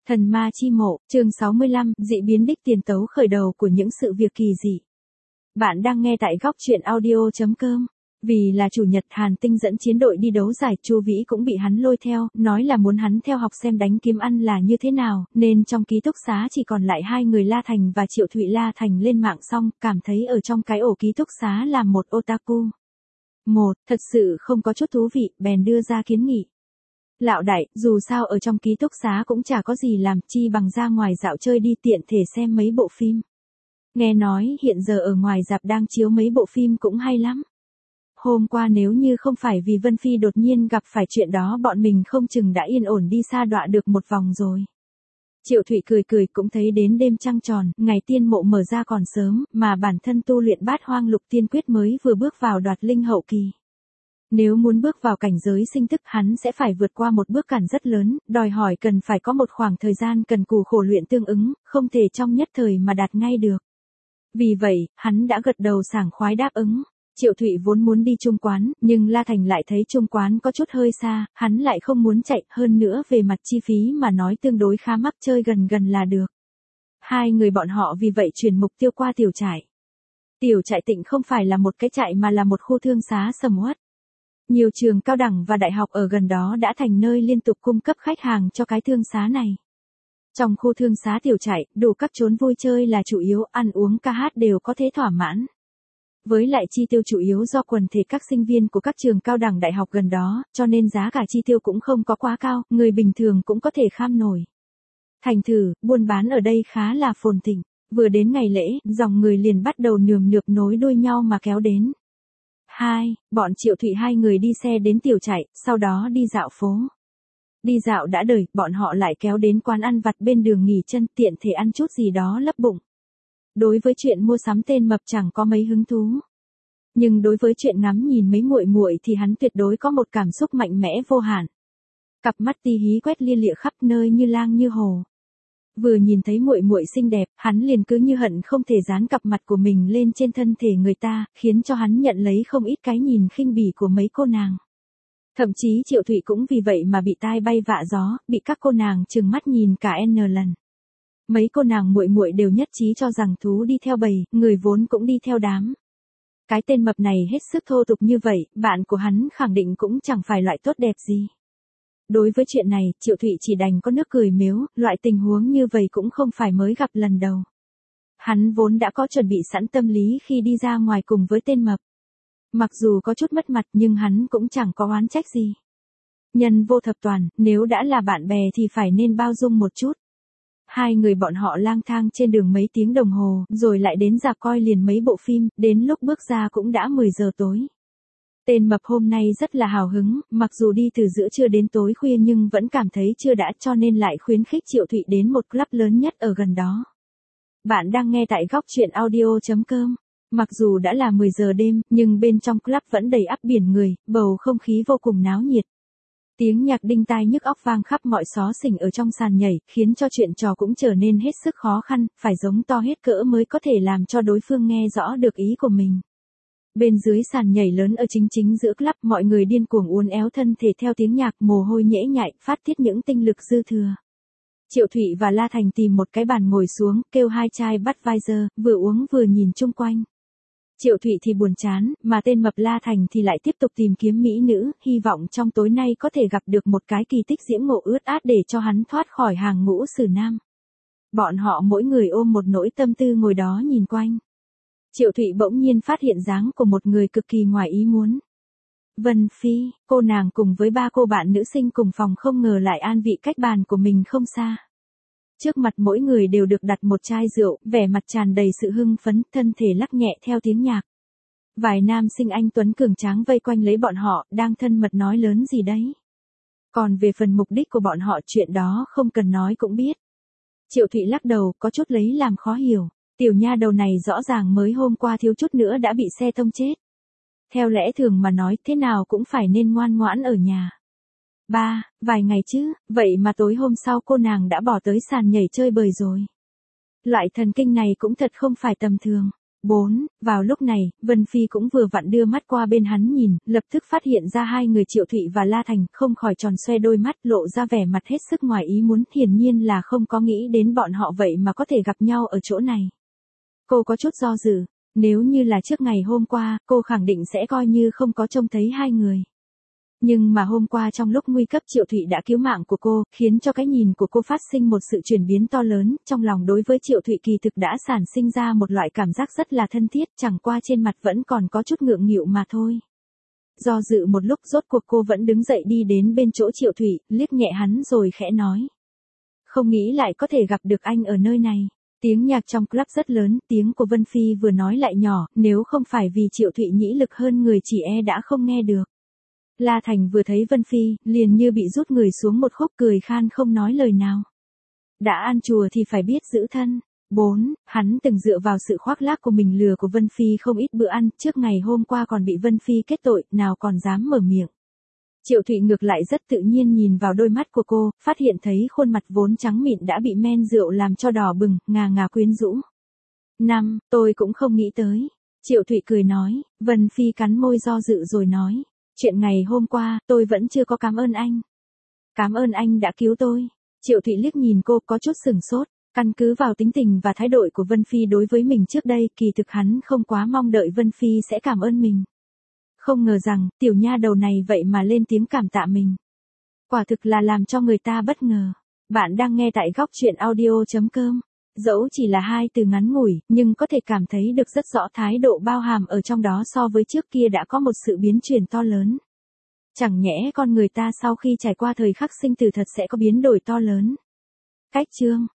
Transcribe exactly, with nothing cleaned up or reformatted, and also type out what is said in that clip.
Thần ma chi mộ, chương sáu mươi lăm, dị biến đích tiền tấu khởi đầu của những sự việc kỳ dị. Bạn đang nghe tại góc truyện audio chấm com. Vì là chủ nhật, Hàn Tinh dẫn chiến đội đi đấu giải, Chu Vĩ cũng bị hắn lôi theo, nói là muốn hắn theo học xem đánh kiếm ăn là như thế nào, nên trong ký túc xá chỉ còn lại hai người La Thành và Triệu Thụy. La Thành lên mạng xong, cảm thấy ở trong cái ổ ký túc xá là một otaku. Một, thật sự không có chút thú vị, bèn đưa ra kiến nghị. Lão đại, dù sao ở trong ký túc xá cũng chả có gì làm, chi bằng ra ngoài dạo chơi đi, tiện thể xem mấy bộ phim. Nghe nói hiện giờ ở ngoài rạp đang chiếu mấy bộ phim cũng hay lắm. Hôm qua nếu như không phải vì Vân Phi đột nhiên gặp phải chuyện đó, bọn mình không chừng đã yên ổn đi sa đọa được một vòng rồi. Triệu Thụy cười cười, cũng thấy đến đêm trăng tròn, ngày tiên mộ mở ra còn sớm, mà bản thân tu luyện Bát Hoang Lục Tiên Quyết mới vừa bước vào đoạt linh hậu kỳ. Nếu muốn bước vào cảnh giới sinh thức, hắn sẽ phải vượt qua một bước cản rất lớn, đòi hỏi cần phải có một khoảng thời gian cần cù khổ luyện tương ứng, không thể trong nhất thời mà đạt ngay được. Vì vậy, hắn đã gật đầu sảng khoái đáp ứng. Triệu Thụy vốn muốn đi Trung Quán, nhưng La Thành lại thấy Trung Quán có chút hơi xa, hắn lại không muốn chạy, hơn nữa về mặt chi phí mà nói tương đối khá mắc, chơi gần gần là được. Hai người bọn họ vì vậy chuyển mục tiêu qua Tiểu Trại. Tiểu Trại Tịnh không phải là một cái trại mà là một khu thương xá sầm uất. Nhiều trường cao đẳng và đại học ở gần đó đã thành nơi liên tục cung cấp khách hàng cho cái thương xá này. Trong khu thương xá Tiểu Trại, đủ các chốn vui chơi là chủ yếu, ăn uống ca hát đều có thể thỏa mãn. Với lại chi tiêu chủ yếu do quần thể các sinh viên của các trường cao đẳng đại học gần đó, cho nên giá cả chi tiêu cũng không có quá cao, người bình thường cũng có thể kham nổi. Thành thử, buôn bán ở đây khá là phồn thịnh, vừa đến ngày lễ, dòng người liền bắt đầu nườm nượp nối đuôi nhau mà kéo đến. Hai, bọn Triệu Thụy hai người đi xe đến Tiểu Trại, sau đó đi dạo phố. Đi dạo đã đời, bọn họ lại kéo đến quán ăn vặt bên đường nghỉ chân, tiện thể ăn chút gì đó lấp bụng. Đối với chuyện mua sắm tên mập chẳng có mấy hứng thú. Nhưng đối với chuyện ngắm nhìn mấy muội muội thì hắn tuyệt đối có một cảm xúc mạnh mẽ vô hạn. Cặp mắt ti hí quét lia lịa khắp nơi như lang như hồ. Vừa nhìn thấy muội muội xinh đẹp, hắn liền cứ như hận không thể dán cặp mặt của mình lên trên thân thể người ta, khiến cho hắn nhận lấy không ít cái nhìn khinh bỉ của mấy cô nàng. Thậm chí Triệu Thụy cũng vì vậy mà bị tai bay vạ gió, bị các cô nàng trừng mắt nhìn cả n lần. Mấy cô nàng muội muội đều nhất trí cho rằng thú đi theo bầy, người vốn cũng đi theo đám. Cái tên mập này hết sức thô tục như vậy, bạn của hắn khẳng định cũng chẳng phải loại tốt đẹp gì. Đối với chuyện này, Triệu Thụy chỉ đành có nước cười mếu, loại tình huống như vậy cũng không phải mới gặp lần đầu. Hắn vốn đã có chuẩn bị sẵn tâm lý khi đi ra ngoài cùng với tên mập. Mặc dù có chút mất mặt nhưng hắn cũng chẳng có oán trách gì. Nhân vô thập toàn, nếu đã là bạn bè thì phải nên bao dung một chút. Hai người bọn họ lang thang trên đường mấy tiếng đồng hồ, rồi lại đến rạp coi liền mấy bộ phim, đến lúc bước ra cũng đã mười giờ tối. Tên mập hôm nay rất là hào hứng, mặc dù đi từ giữa trưa đến tối khuya nhưng vẫn cảm thấy chưa đã, cho nên lại khuyến khích Triệu Thụy đến một club lớn nhất ở gần đó. Bạn đang nghe tại góc truyện audio chấm com. Mặc dù đã là mười giờ đêm, nhưng bên trong club vẫn đầy ắp biển người, bầu không khí vô cùng náo nhiệt. Tiếng nhạc đinh tai nhức óc vang khắp mọi xó xỉnh ở trong sàn nhảy, khiến cho chuyện trò cũng trở nên hết sức khó khăn, phải giống to hết cỡ mới có thể làm cho đối phương nghe rõ được ý của mình. Bên dưới sàn nhảy lớn ở chính chính giữa club, mọi người điên cuồng uốn éo thân thể theo tiếng nhạc, mồ hôi nhễ nhại, phát tiết những tinh lực dư thừa. Triệu Thụy và La Thành tìm một cái bàn ngồi xuống, kêu hai chai Budweiser, vừa uống vừa nhìn chung quanh. Triệu Thụy thì buồn chán, mà tên mập La Thành thì lại tiếp tục tìm kiếm mỹ nữ, hy vọng trong tối nay có thể gặp được một cái kỳ tích diễm ngộ ướt át để cho hắn thoát khỏi hàng ngũ xử nam. Bọn họ mỗi người ôm một nỗi tâm tư ngồi đó nhìn quanh. Triệu Thụy bỗng nhiên phát hiện dáng của một người cực kỳ ngoài ý muốn. Vân Phi, cô nàng cùng với ba cô bạn nữ sinh cùng phòng không ngờ lại an vị cách bàn của mình không xa. Trước mặt mỗi người đều được đặt một chai rượu, vẻ mặt tràn đầy sự hưng phấn, thân thể lắc nhẹ theo tiếng nhạc. Vài nam sinh anh tuấn cường tráng vây quanh lấy bọn họ, đang thân mật nói lớn gì đấy. Còn về phần mục đích của bọn họ, chuyện đó không cần nói cũng biết. Triệu Thụy lắc đầu, có chút lấy làm khó hiểu. Tiểu nha đầu này rõ ràng mới hôm qua thiếu chút nữa đã bị xe tông chết. Theo lẽ thường mà nói, thế nào cũng phải nên ngoan ngoãn ở nhà. Ba, vài ngày chứ, vậy mà tối hôm sau cô nàng đã bỏ tới sàn nhảy chơi bời rồi. Loại thần kinh này cũng thật không phải tầm thường. bốn. Vào lúc này, Vân Phi cũng vừa vặn đưa mắt qua bên hắn nhìn, lập tức phát hiện ra hai người Triệu Thụy và La Thành, không khỏi tròn xoe đôi mắt, lộ ra vẻ mặt hết sức ngoài ý muốn, hiển nhiên là không có nghĩ đến bọn họ vậy mà có thể gặp nhau ở chỗ này. Cô có chút do dự, nếu như là trước ngày hôm qua, cô khẳng định sẽ coi như không có trông thấy hai người. Nhưng mà hôm qua trong lúc nguy cấp Triệu Thụy đã cứu mạng của cô, khiến cho cái nhìn của cô phát sinh một sự chuyển biến to lớn, trong lòng đối với Triệu Thụy kỳ thực đã sản sinh ra một loại cảm giác rất là thân thiết, chẳng qua trên mặt vẫn còn có chút ngượng nghịu mà thôi. Do dự một lúc rốt cuộc cô vẫn đứng dậy đi đến bên chỗ Triệu Thụy, liếc nhẹ hắn rồi khẽ nói. Không nghĩ lại có thể gặp được anh ở nơi này. Tiếng nhạc trong club rất lớn, tiếng của Vân Phi vừa nói lại nhỏ, nếu không phải vì Triệu Thụy nhĩ lực hơn người chỉ e đã không nghe được. La Thành vừa thấy Vân Phi, liền như bị rút người xuống một khúc, cười khan không nói lời nào. Đã ăn chùa thì phải biết giữ thân. bốn. Hắn từng dựa vào sự khoác lác của mình lừa của Vân Phi không ít bữa ăn, trước ngày hôm qua còn bị Vân Phi kết tội, nào còn dám mở miệng. Triệu Thụy ngược lại rất tự nhiên nhìn vào đôi mắt của cô, phát hiện thấy khuôn mặt vốn trắng mịn đã bị men rượu làm cho đỏ bừng, ngà ngà quyến rũ. năm. Tôi cũng không nghĩ tới. Triệu Thụy cười nói, Vân Phi cắn môi do dự rồi nói. Chuyện ngày hôm qua, tôi vẫn chưa có cảm ơn anh. Cảm ơn anh đã cứu tôi. Triệu Thụy liếc nhìn cô có chút sừng sốt, căn cứ vào tính tình và thái độ của Vân Phi đối với mình trước đây, kỳ thực hắn không quá mong đợi Vân Phi sẽ cảm ơn mình. Không ngờ rằng, tiểu nha đầu này vậy mà lên tiếng cảm tạ mình. Quả thực là làm cho người ta bất ngờ. Bạn đang nghe tại góc truyện audio chấm com. Dẫu chỉ là hai từ ngắn ngủi, nhưng có thể cảm thấy được rất rõ thái độ bao hàm ở trong đó so với trước kia đã có một sự biến chuyển to lớn. Chẳng nhẽ con người ta sau khi trải qua thời khắc sinh tử thật sẽ có biến đổi to lớn. Cách chương